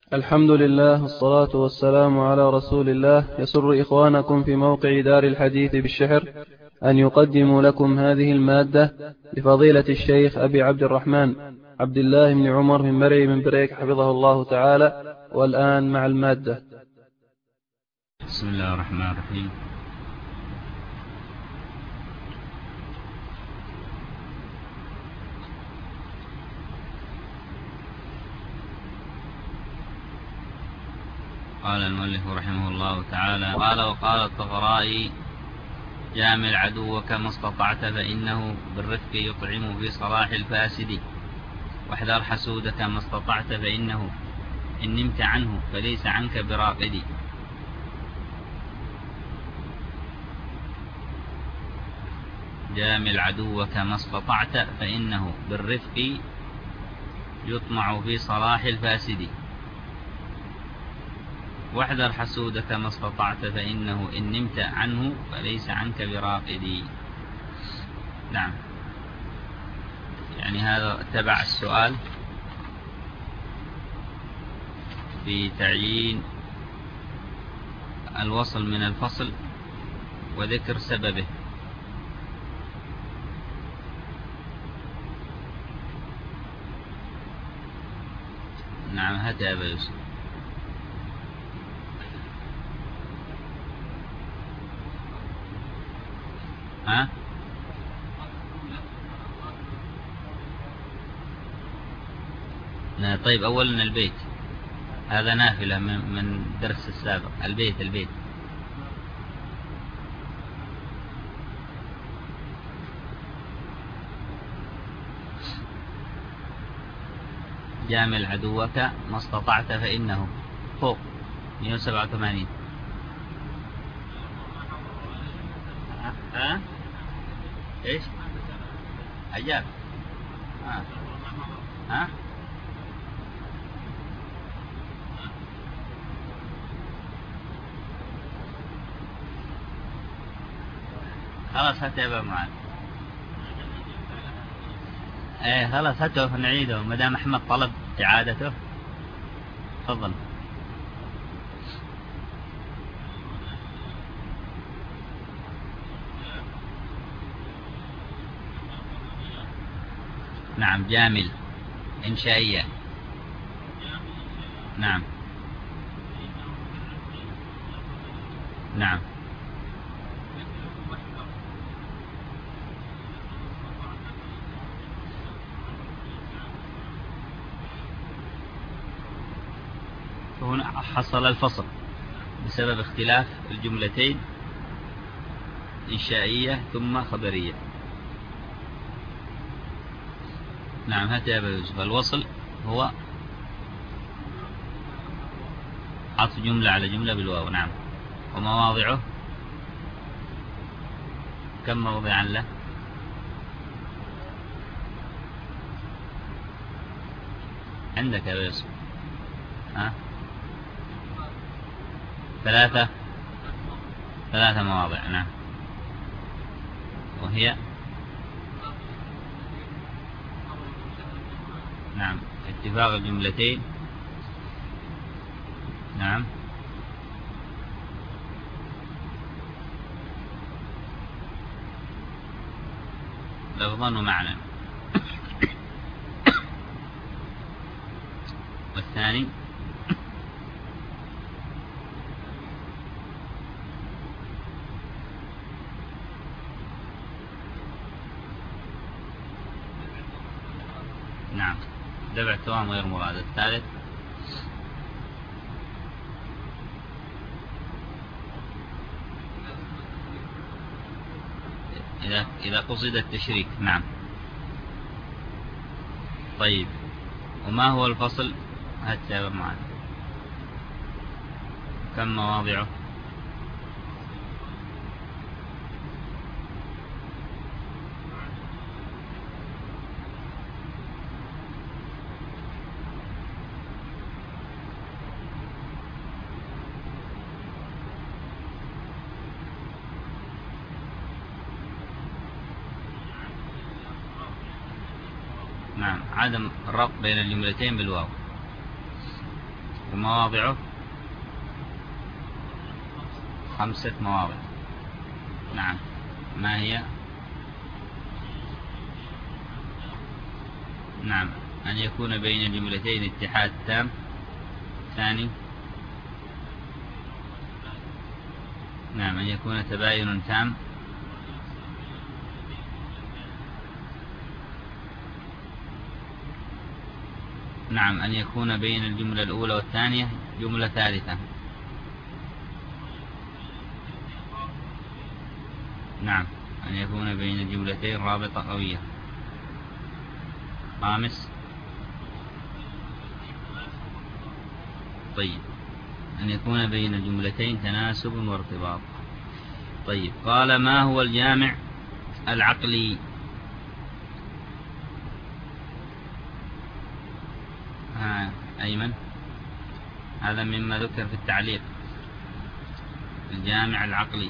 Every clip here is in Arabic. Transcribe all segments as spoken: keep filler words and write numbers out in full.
الحمد لله والصلاة والسلام على رسول الله. يسر إخوانكم في موقع دار الحديث بالشحر أن يقدموا لكم هذه المادة لفضيلة الشيخ أبي عبد الرحمن عبد الله بن عمر من مرعي من بريك حفظه الله تعالى. والآن مع المادة. بسم الله الرحمن الرحيم. قال المؤلف رحمه الله تعالى: قال وقال الطبرائي: جامل عدوك ما استطعت فإنه بالرفق يطعم في صلاح الفاسد، واحذر حسودك ما استطعت فإنه إن نمت عنه فليس عنك براقد. جامل عدوك ما استطعت فإنه بالرفق يطمع في صلاح الفاسد، واحذر حسودك ما استطعت فإنه إن نمت عنه فليس عنك براقد. نعم، يعني هذا تبع السؤال في تعيين الوصل من الفصل وذكر سببه. نعم، هات يا أبا يوسف. ها؟ طيب، أولا البيت هذا نافلة من درس السابق. البيت البيت جامل عدوك ما استطعت فإنه فوق مئة وسبعة وثمانين. ها؟ ايش؟ أجاب. ها؟ ها؟ خلاص هات يا معاذ. ايه خلاص هاته نعيده ما دام احمد طلب اعادته. تفضل. نعم، جامل إنشائية. نعم نعم هنا حصل الفصل بسبب اختلاف الجملتين، إنشائية ثم خبرية. نعم، هات يا أبا يوسف. الوصل هو عطف جملة على جملة بالواو. نعم، ومواضعه كم موضعا له؟ عندك يا أبا يوسف؟ ها؟ ثلاثة ثلاثة مواضع. نعم، وهي نعم اتفاق الجملتين. نعم، لفظا ومعنى. والثاني نعم دفع توام غير مراد. الثالث إذا إذا قصد التشريك. نعم. طيب، وما هو الفصل؟ هات معنا كم مواضعه؟ نعم، عدم الربط بين الجملتين بالواو. مواضعه خمسة مواضع. نعم. ما هي؟ نعم. أن يكون بين الجملتين اتحاد تام. ثاني. نعم. أن يكون تباين تام. نعم. أن يكون بين الجملة الأولى والثانية جملة ثالثة. نعم. أن يكون بين الجملتين رابطة قوية. خامس. طيب. أن يكون بين الجملتين تناسب وارتباط. طيب. قال ما هو الجامع العقلي؟ ها أيمن، هذا مما ذكر في التعليق. الجامع العقلي.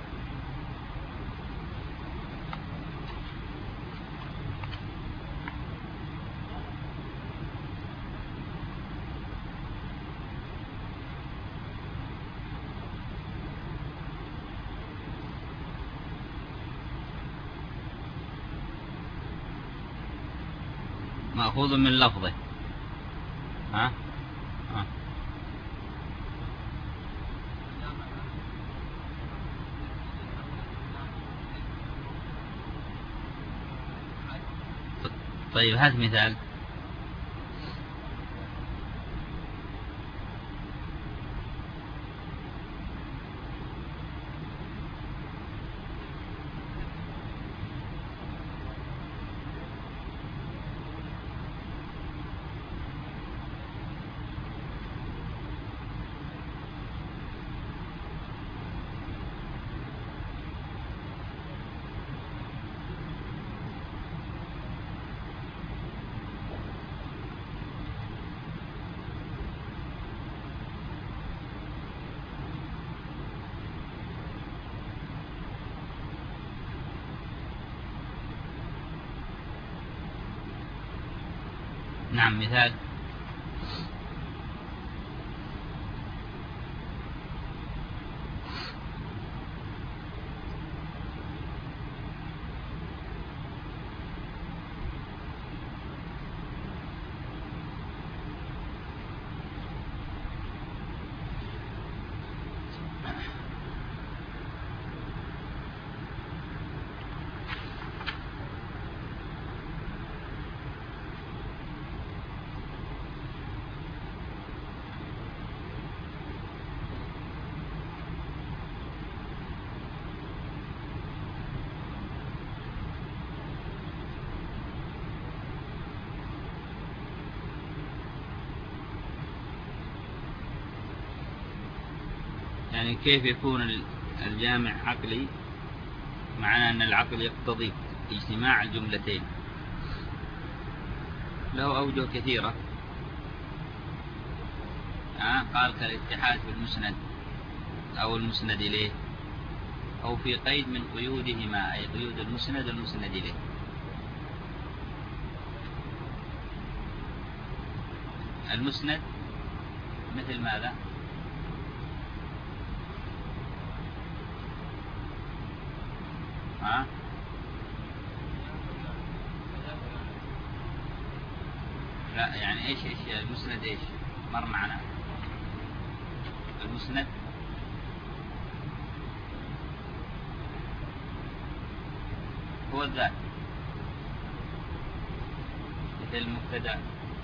مأخوذ من لفظه. ها؟ ها. طيب هات مثال. نعم مثال. يعني كيف يكون الجامع عقلي؟ معنى أن العقل يقتضي اجتماع الجملتين. له أوجه كثيرة. آه قال كالاتحاد بالمسند أو المسند إليه، أو في قيد من قيودهما، أي قيود المسند والمسند إليه. المسند مثل ماذا؟ ها؟ لا يعني ايش ايش المسند ايش؟ مر معنا. المسند هو الذات، مثل المبتدا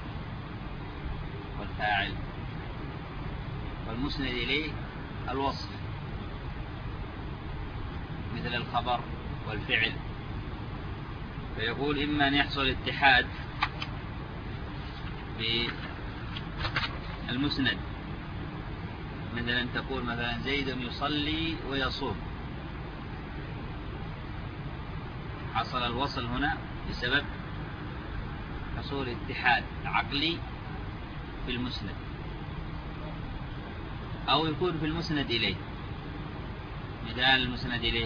والفاعل، والمسند اليه الوصف، مثل الخبر والفعل. فيقول إما أن يحصل اتحاد بالمسند، مثل أن تقول مثلا زيد يصلي ويصوم، حصل الوصل هنا بسبب حصول اتحاد عقلي في المسند. أو يكون في المسند إليه. مثال المسند إليه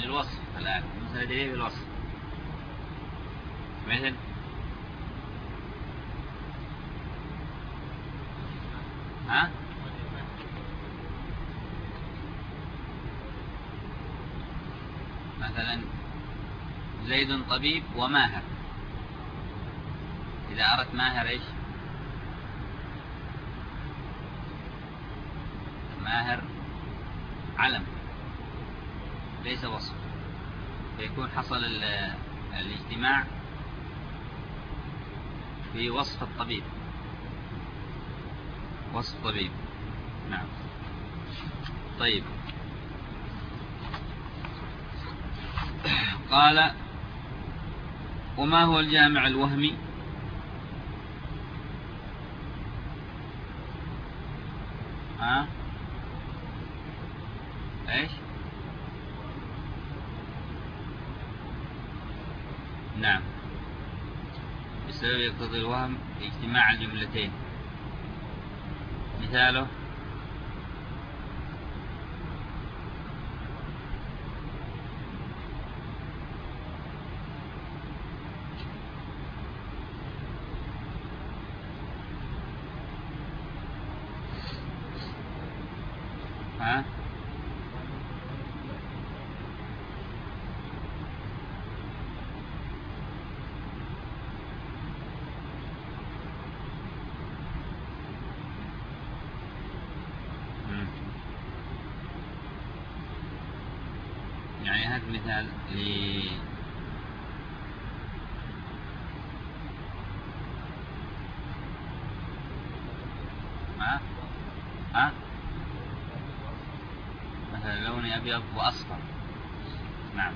بالوصف الآن مثلا دليل بالوصف مثل ها مثلا زيد طبيب وماهر. إذا أردت ماهر إيش؟ ماهر علم ليس وصف، فيكون حصل الاجتماع في وصف الطبيب، وصف طبيب. نعم. طيب قال وما هو الجامع الوهمي؟ ها ايش؟ نعم، بسبب يقتضي الوهم اجتماع الجملتين. مثاله ها يعني هذا مثال ل ها ها مثلا لوني أبيض وأصفر. نعم.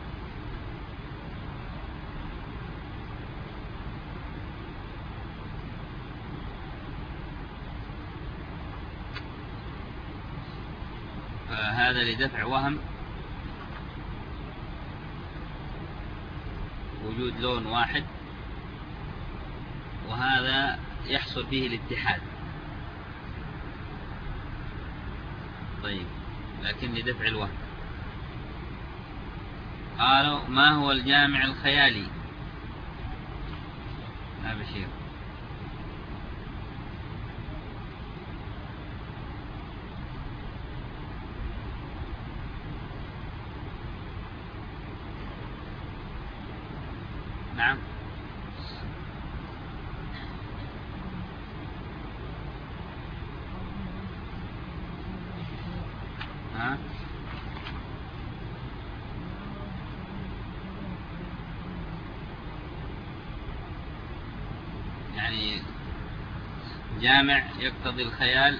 فهذا لدفع وهم وجود لون واحد، وهذا يحصل فيه الاتحاد. طيب لكن لدفع الوهم. قالوا ما هو الجامع الخيالي؟ لا بشير. نعم. ها يعني جامع يقتضي الخيال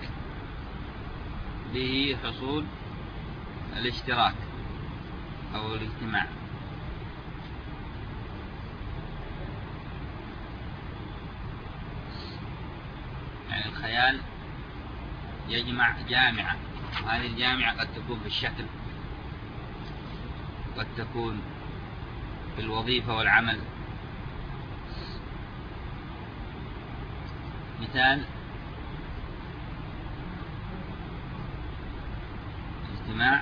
به حصول الاشتراك أو الاجتماع. يعني الخيال يجمع جامعة، وهذه الجامعة قد تكون في الشكل، قد تكون في الوظيفة والعمل. مثال اجتماع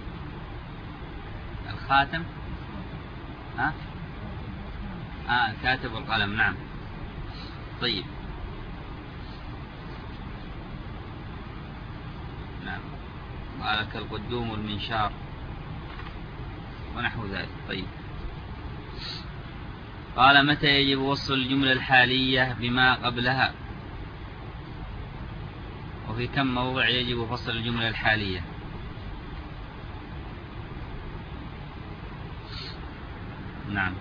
الخاتم ها آه الكاتب والقلم. نعم. طيب نعم. قال كالقدوم والمنشار ونحو ذلك. طيب قال متى يجب وصل الجملة الحالية بما قبلها؟ وفي كم موضع يجب فصل الجملة الحالية؟ نعم.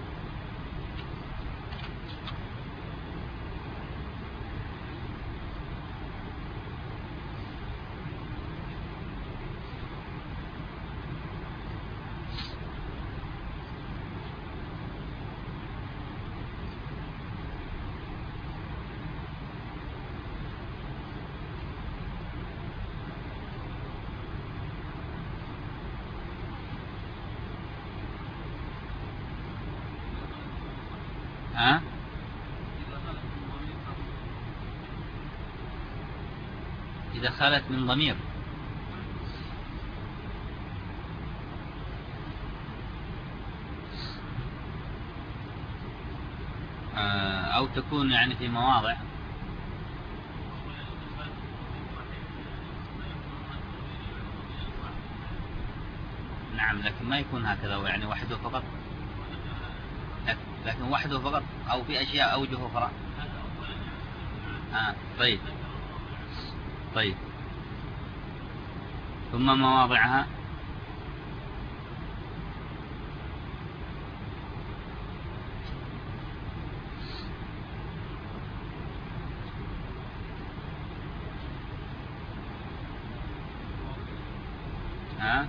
ها إذا خلت من ضمير. تكون يعني في مواضع. نعم، لكن ما يكون هكذا يعني وحده فقط، لكن وحده فقط أو في أشياء أوجه أخرى. آه طيب طيب ثم مواضعها. ها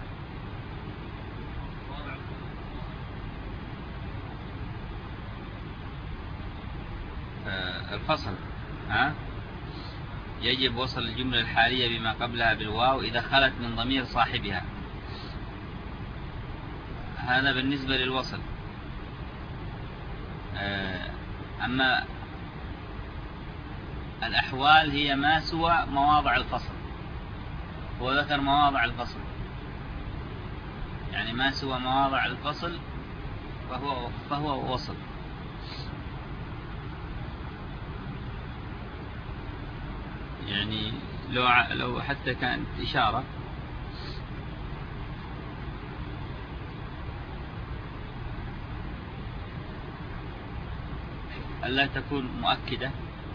آه الفصل. ها يجب وصل الجملة الحالية بما قبلها بالواو إذا خلت من ضمير صاحبها. هذا بالنسبة للوصل. أما الأحوال هي ما سوى مواضع الفصل. هو ذكر مواضع الفصل، يعني ما سوى مواضع الفصل فهو, فهو وصل. يعني لو لو حتى كانت إشارة ألا تكون مؤكدة.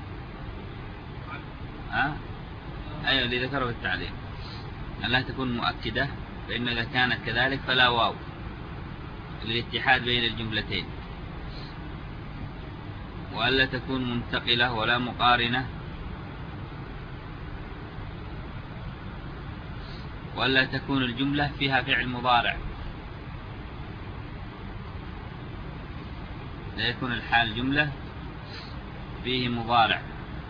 ها أيوة اللي ذكره في التعليم، ألا تكون مؤكدة، فإن إذا كانت كذلك فلا واو للاتحاد بين الجملتين. وألا تكون منتقلة ولا مقارنة، وألا تكون الجملة فيها فعل مضارع، لا يكون الحال جملة فيه مضارع.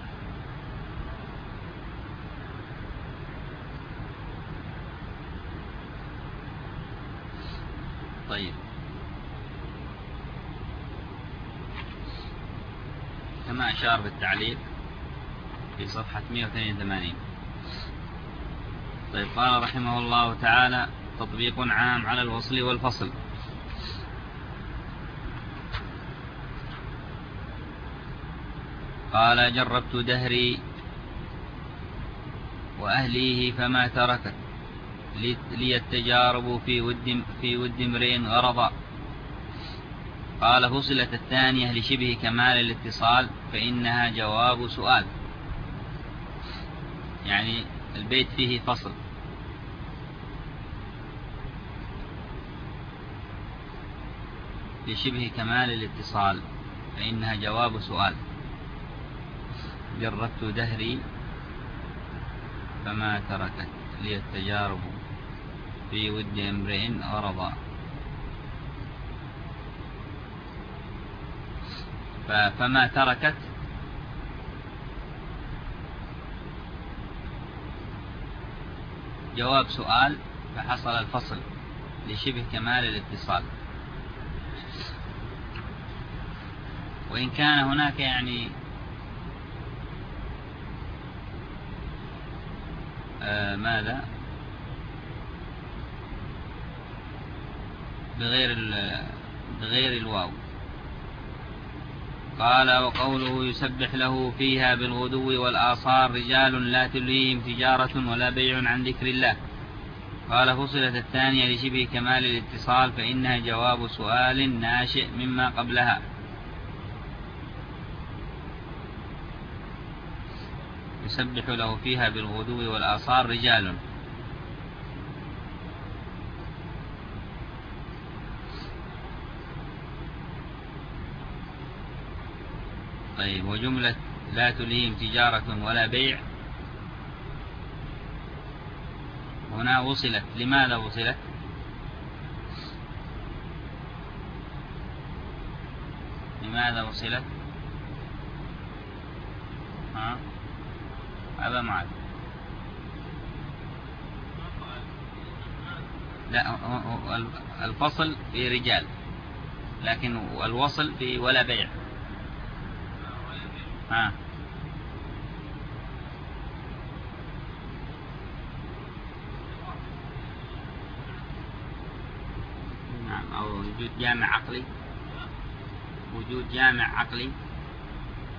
طيب كما أشار بالتعليق في صفحة مئة واثنين وثمانين. طيب قال رحمه الله تعالى: تطبيق عام على الوصل والفصل. قال: جربت دهري وأهليه فما تركت لي التجارب في ود في ود امرئ غرضا. قال: فصلت الثانية لشبه كمال الاتصال فإنها جواب سؤال. يعني البيت فيه فصل، لشبه كمال الاتصال فإنها جواب سؤال. جربت دهري فما تركت لي التجارب في ود امرئ غرضا. فما تركت جواب سؤال، فحصل الفصل لشبه كمال الاتصال. وإن كان هناك يعني آه ماذا بغير بغير الواو. قال: وقوله: يسبح له فيها بالغدو والآصال رجال لا تلهيهم تجارة ولا بيع عن ذكر الله. قال: فصلت الثانية لشبه كمال الاتصال فإنها جواب سؤال ناشئ مما قبلها. يسبح له فيها بالغدو والآصال رجال. طيب، وجملة لا تلهيهم تجارة ولا بيع هنا وصلت. لماذا وصلت؟ لماذا وصلت؟ ها هذا معك. لا، الفصل في رجال، لكن الوصل في ولا بيع. ها نعم، أو وجود جامع عقلي. وجود جامع عقلي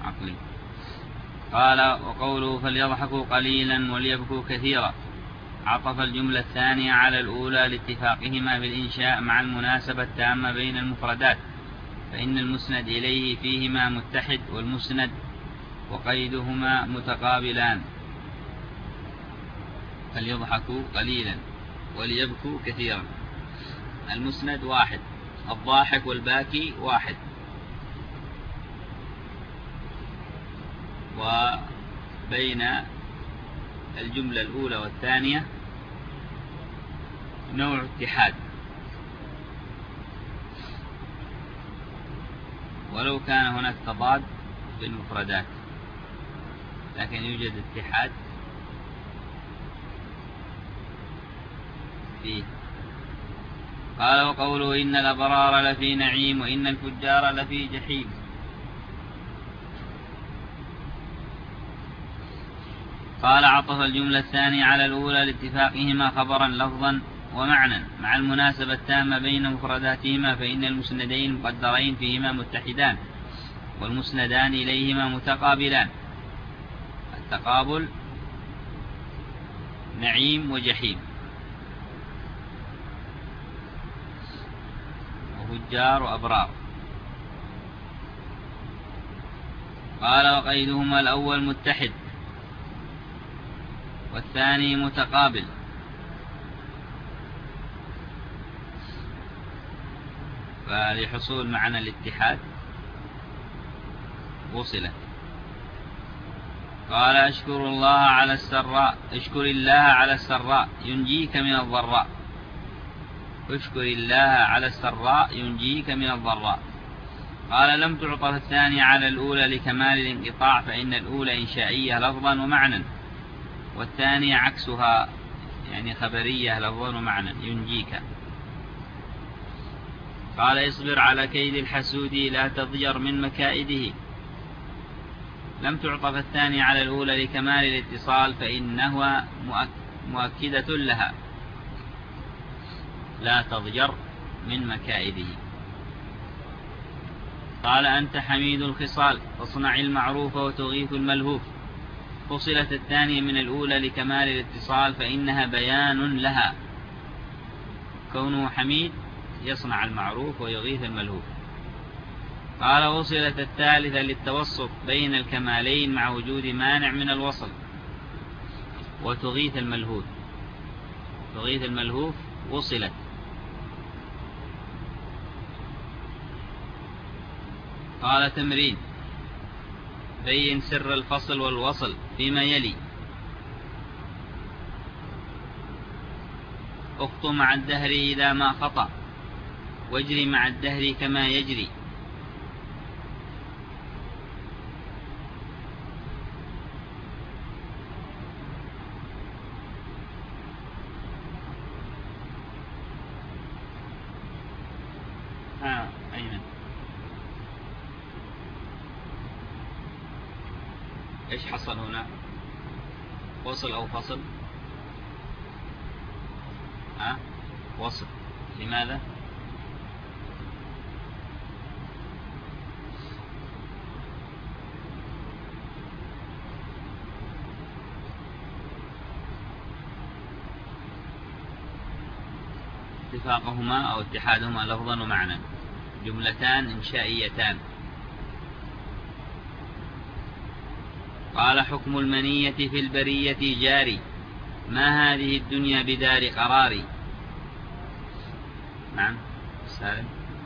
عقلي. قال وقوله فليضحكوا قليلا وليبكوا كثيرا عطف الجملة الثانية على الأولى لاتفاقهما بالإنشاء مع المناسبة التامة بين المفردات، فإن المسند إليه فيهما متحد والمسند وقيدهما متقابلان. فليضحكوا قليلا وليبكوا كثيرا، المسند واحد، الضاحك والباكي واحد، وبين الجملة الأولى والثانية نوع اتحاد، ولو كان هناك تضاد في المفردات لكن يوجد اتحاد فيه. قال وقوله إن الأبرار لفي نعيم وإن الفجار لفي جحيم. قال عطف الجملة الثانية على الأولى لاتفاقهما خبرا لفظا ومعنى مع المناسبة التامة بين مفرداتهما، فإن المسندين المقدرين فيهما متحدان والمسندان إليهما متقابلان. التقابل نعيم وجحيم وفجار وأبرار. قال وقيدهما الأول متحد والثاني متقابل، فلحصول معنى الاتحاد وصلت. قال اشكر الله على السراء، اشكر الله على السراء ينجيك من الضراء، اشكر الله على السراء ينجيك من الضراء. قال لم تعطف الثانية على الأولى لكمال الانقطاع، فإن الأولى إنشائية لفظا ومعنى والثانية عكسها يعني خبرية لفظا ومعنى ينجيك. قال اصبر على كيد الحسود لا تضجر من مكائده. لم تعطف الثانية على الأولى لكمال الاتصال، فإنه مؤكدة لها لا تضجر من مكائده. قال أنت حميد الخصال فاصنع المعروف وتغيث الملهوف. فصلت الثانية من الأولى لكمال الاتصال، فإنها بيان لها، كونه حميد يصنع المعروف ويغيث الملهوف. قال وصلت الثالثة للتوسط بين الكمالين مع وجود مانع من الوصل، وتغيث الملهوف، تغيث الملهوف وصلت. قال تمرين بين سر الفصل والوصل فيما يلي. اخط مع الدهر إذا ما خطأ واجري مع الدهر كما يجري. ها أين إيش حصل هنا؟ وصل أو فصل؟ ها وصل. لماذا؟ اتفاقهما أو اتحادهما لفظا ومعنى، جملتان إنشائيتان. قال حكم المنية في البرية جاري، ما هذه الدنيا بدار قراري. نعم سالم.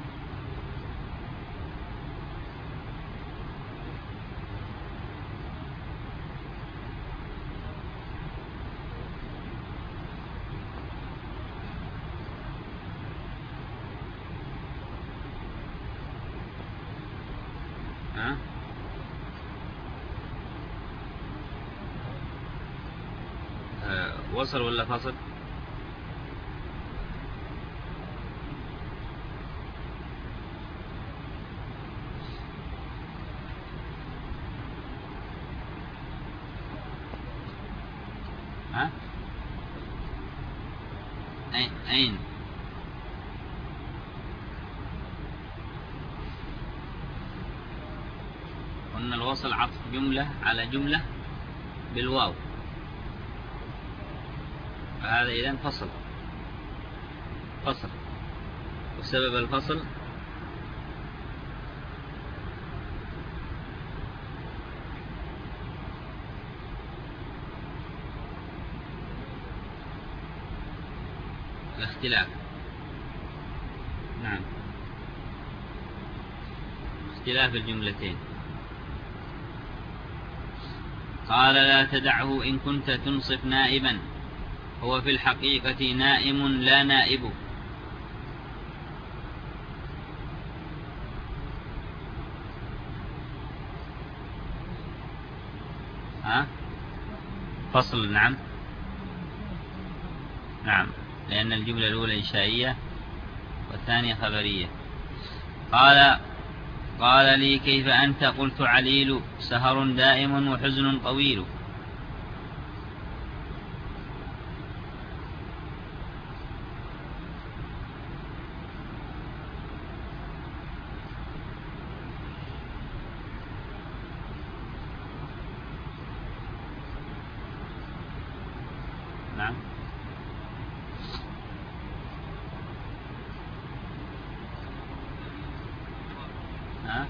ها أه وصل ولا فصل؟ ها أين؟ قلنا الوصل عطف جملة على جملة بالواو، فهذا إذن فصل فصل وسبب الفصل الاختلاف. نعم، اختلاف الجملتين. قال لا تدعه إن كنت تنصف نائبا، هو في الحقيقة نائم لا نائب. ها؟ فصل. نعم نعم، لأن الجملة الأولى إنشائية والثانية خبرية. قال قال لي كيف أنت؟ قلت عليل، سهر دائم وحزن طويل. نعم. ها؟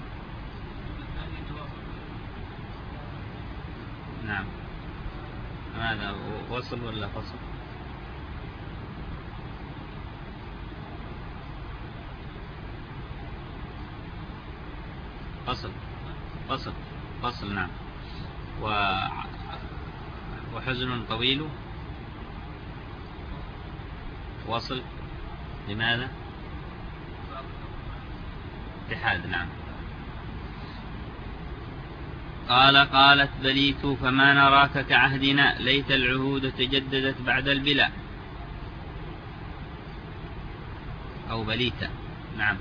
نعم. ماذا وصل ولا فصل؟ فصل فصل فصل. نعم. و... وحزن طويل وصل. لماذا؟ اتحاد. نعم. قال قالت بليت فما نراك كعهدنا، ليت العهود تجددت بعد البلا. أو بليت. نعم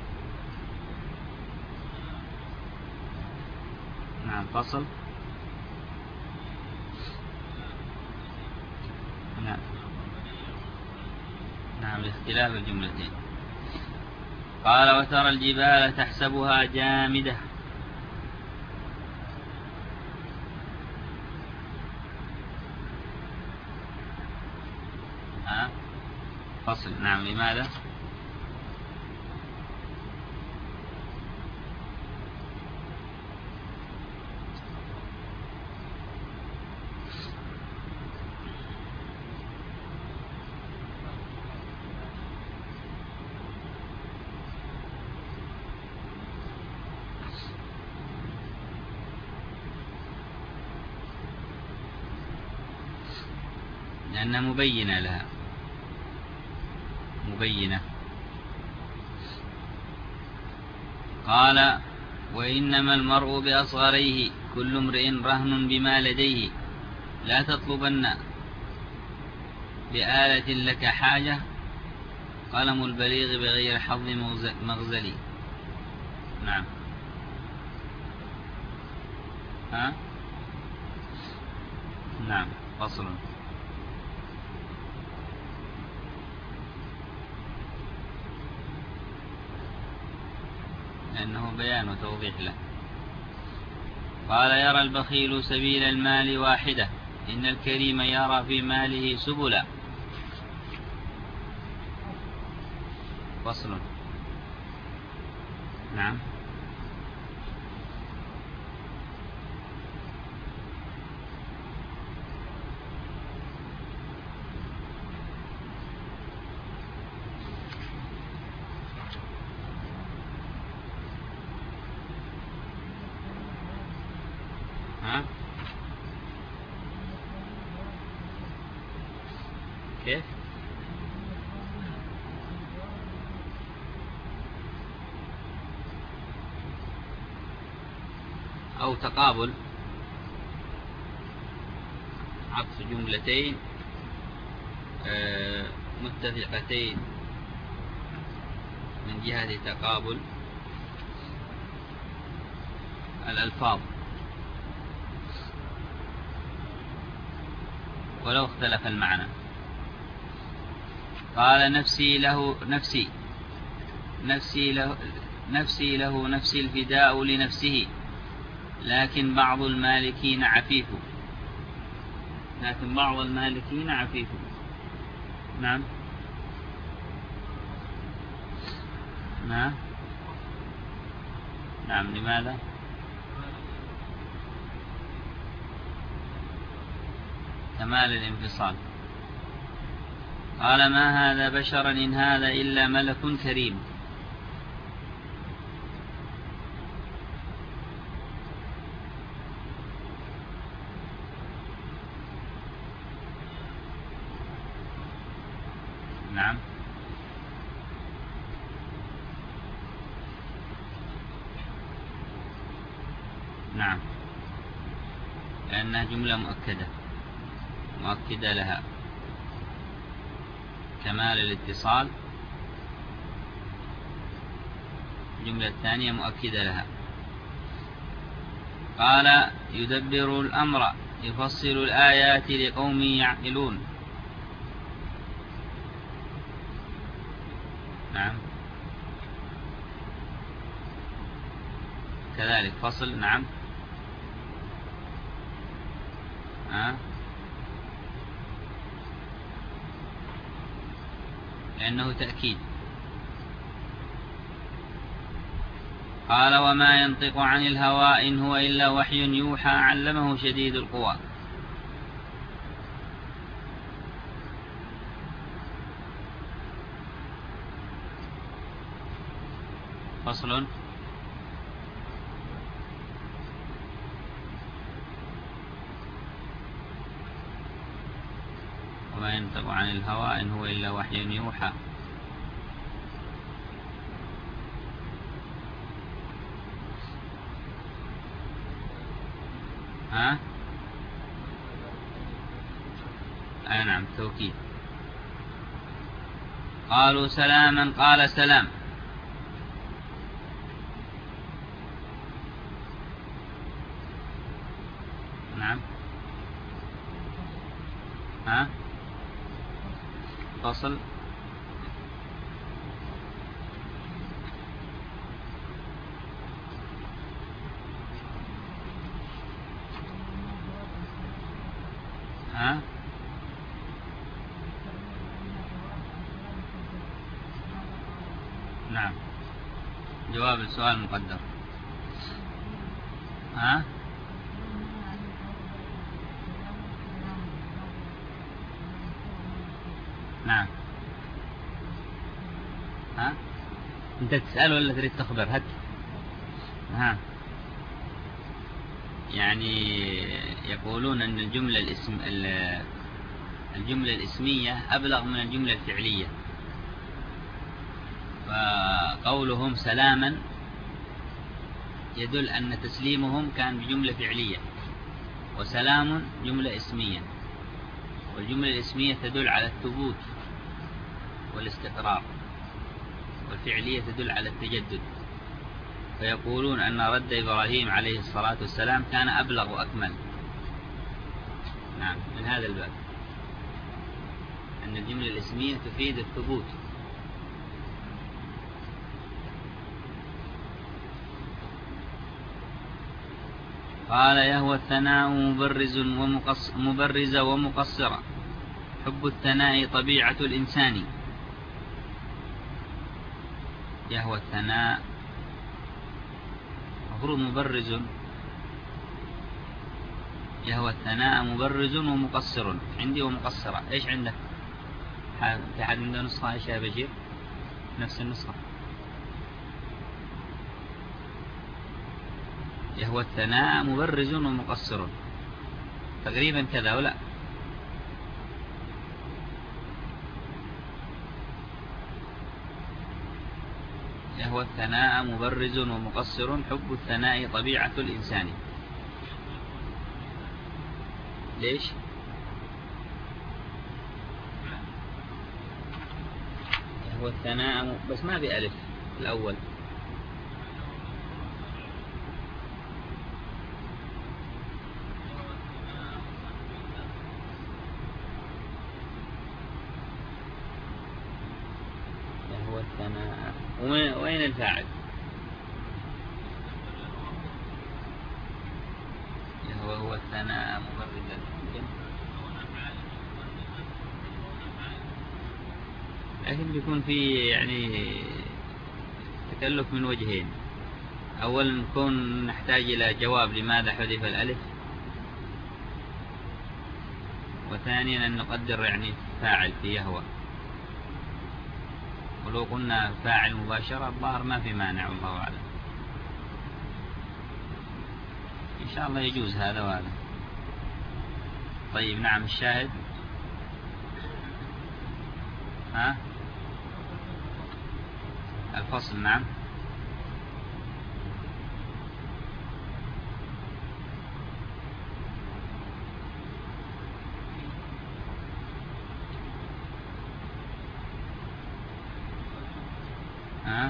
نعم. فصل. نعم نعم، لاختلاف الجملتين. قال وترى الجبال تحسبها جامدة. ها؟ فصل. نعم. لماذا؟ لأنها مبينة لها، مبينة. قال وإنما المرء بأصغريه، كل امرئ رهن بما لديه، لا تطلبن بآلة لك حاجة، قلم البليغ بغير حظ مغزلي. نعم. ها؟ نعم. فصل. لأنه بيان وتوضيح له. قال يرى البخيل سبيل المال واحدة، إن الكريم يرى في ماله سبلا. فصل. نعم. ها؟ كيف؟ أو تقابل، عطف جملتين متفقتين من جهة تقابل الألفاظ ولو اختلف المعنى. قال نفسي له نفسي نفسي له نفسي له نفسي الفداء لنفسه، لكن بعض المالكين عفيف لكن بعض المالكين عفيف. نعم نعم نعم لماذا؟ كمال الانفصال. قال ما هذا بشرا إن هذا إلا ملك كريم. نعم نعم لأنها جملة مؤكدة مؤكدة لها كمال الاتصال. الجملة الثانية مؤكدة لها. قال يدبر الأمر يفصل الآيات لقوم يعقلون. نعم كذلك فصل. نعم ها لأنه تأكيد. قال وما ينطق عن الهوى إن هو إلا وحي يوحى علمه شديد القوى. فصل. وما ينطق عن الهوى إن هو إلا وحي يوحى. ها أي نعم توكيد. قالوا سلاما قال سلام. نعم ها فصل. ها نعم جواب السؤال مقدر. ها نعم ها انت تسأل ولا تريد تخبر؟ هات. ها يعني يقولون أن الجملة الاسم الجملة الاسمية أبلغ من الجملة الفعلية. فقولهم سلاما يدل أن تسليمهم كان بجملة فعلية، وسلام جملة اسمية، والجملة الاسمية تدل على الثبوت والاستقرار، والفعلية تدل على التجدد. فيقولون أن رد إبراهيم عليه الصلاة والسلام كان أبلغ وأكمل. نعم من هذا الباب أن الجملة الاسمية تفيد الثبوت. قال يهوى الثناء مبرز ومقص مبرز ومقصرة. حب الثناء طبيعة الإنسان. يهوى الثناء مفروض مبرز. يهوى الثناء مبرز ومقصر. عندي ومقصرة. ايش عندك؟ في حد عنده نسخة؟ ايش يا بشير؟ نفس النسخة. يهوى الثناء مبرز ومقصر تقريبا كذا ولا؟ يهوى الثناء مبرز ومقصر. حب الثناء طبيعة الإنسان. ليش؟ يهوى الثناء بس ما بألف الأول. يهوى الثناء وين الفاعل؟ أنا مبردا ممكن، لكن بيكون في يعني تكلف من وجهين. أولا نكون نحتاج إلى جواب لماذا حذف الألف، وثانيا أن نقدر يعني فاعل في يهوى، ولو قلنا فاعل مباشرة الظاهر ما في مانع والله أعلم. إن شاء الله يجوز هذا وهذا. طيب نعم الشاهد ها الفصل نعم. ها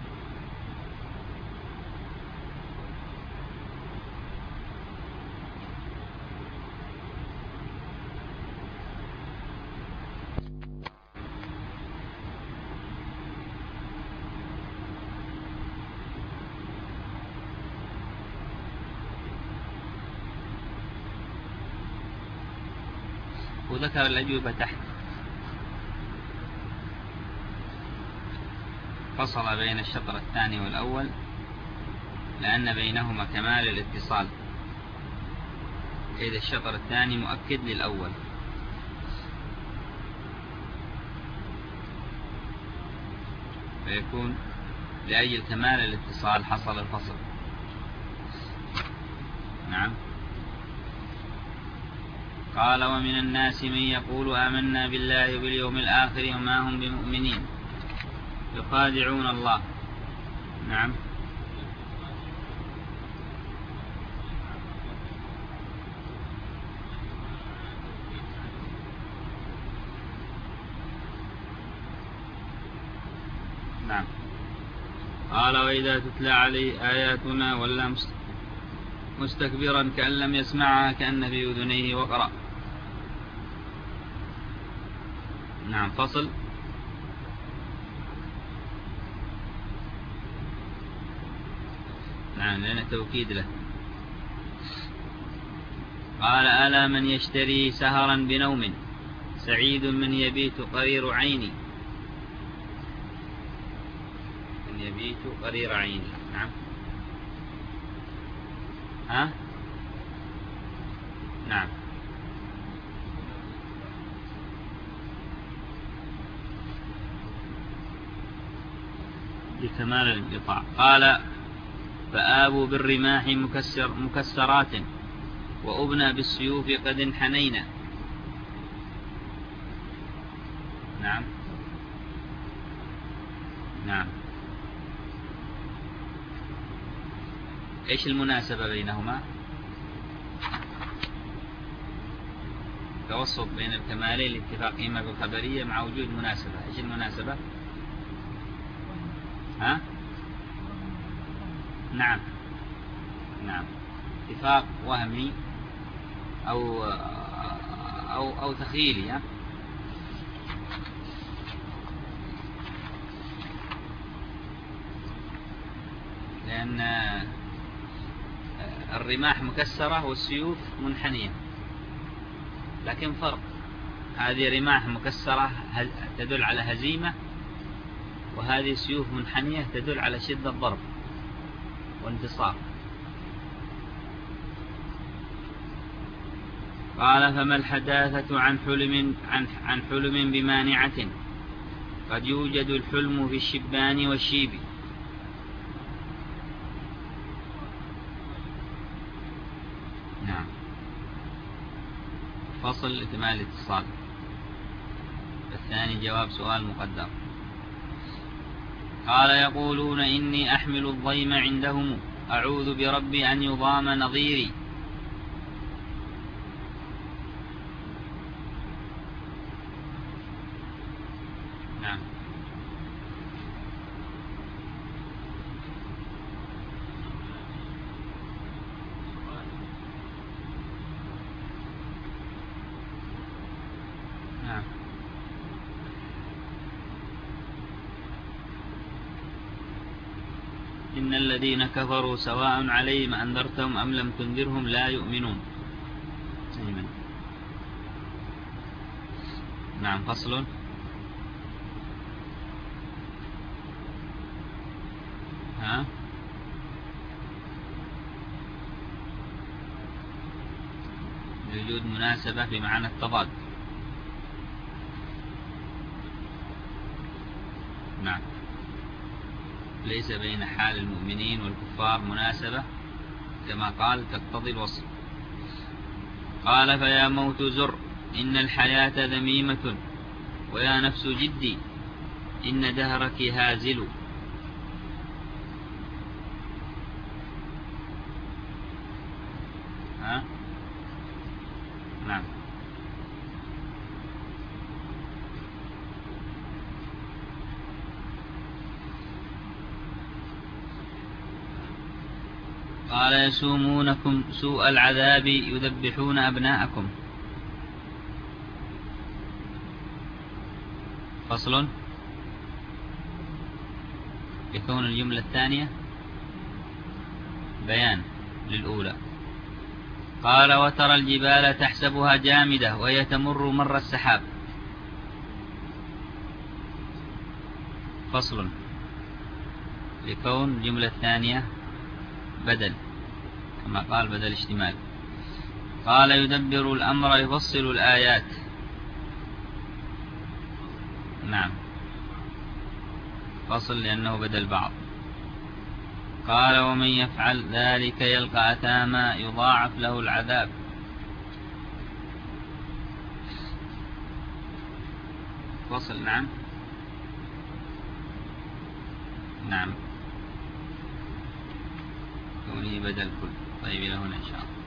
وذكر الأجوبة تحت. فصل بين الشطر الثاني والأول لأن بينهما كمال الاتصال، إذا الشطر الثاني مؤكد للأول. فيكون لأجل كمال الاتصال حصل الفصل. نعم. قال ومن الناس من يقول آمنا بالله وباليوم الآخر وما هم بمؤمنين يخادعون الله. نعم. نعم. قال وإذا تتلى عليه آياتنا ولا مستكبرا كأن لم يسمعها كأن في أذنيه وقرأ. نعم. فصل. نعم لأن توكيد له. قال ألا من يشتري سهرا بنوم سعيد من يبيت قرير عيني. من يبيت قرير عيني. نعم. ها نعم. لكمال الانقطاع. قال فآبوا بالرماح مكسر مكسرات وأبنى بالسيوف قد انحنينا. نعم. نعم. إيش المناسبة بينهما؟ توسط بين الكمالين لاتفاقهما بالخبرية مع وجود مناسبة. إيش المناسبة؟ ها؟ نعم. نعم. اتفاق وهمي أو أو أو تخيلي. ها؟ لأن الرماح مكسرة والسيوف منحنية، لكن فرق. هذه رماح مكسرة تدل على هزيمة، وهذه سيوف منحنية تدل على شدة ضرب وانتصار. قال فما الحداثة عن حلم عن عن حلم بمانعة قد يوجد الحلم في الشبان والشيب. نعم. فصل اكتمال الاتصال. الثاني جواب سؤال مقدر. قال يقولون إني أحمل الضيم عندهم أعوذ بربي أن يضام نظيري. نعم. نعم. إن الذين كفروا سواء عليهم أنذرتهم أم لم تنذرهم لا يؤمنون. أيمن. نعم. فصل. ها لوجود مناسبة بمعنى التضاد. نعم. ليس بين حال المؤمنين والكفار مناسبة كما قال تقتضي الوصف. قال فيا موت زر إن الحياة ذميمة ويا نفس جدي إن دهرك هازل. ها؟ نعم. قال يسومونكم سوء العذاب يذبحون أبناءكم. فصل. يكون الجملة الثانية بيان للأولى. قال وترى الجبال تحسبها جامدة وهي تمر مر السحاب. فصل. لكون الجملة الثانية بدل كما قال بدل اشتمال. قال يدبر الأمر يفصل الآيات. نعم. فصل لأنه بدل بعض. قال ومن يفعل ذلك يلقى أثاما يضاعف له العذاب. فصل. نعم. نعم كونه بدل كل. طيب إلى هنا إن شاء الله.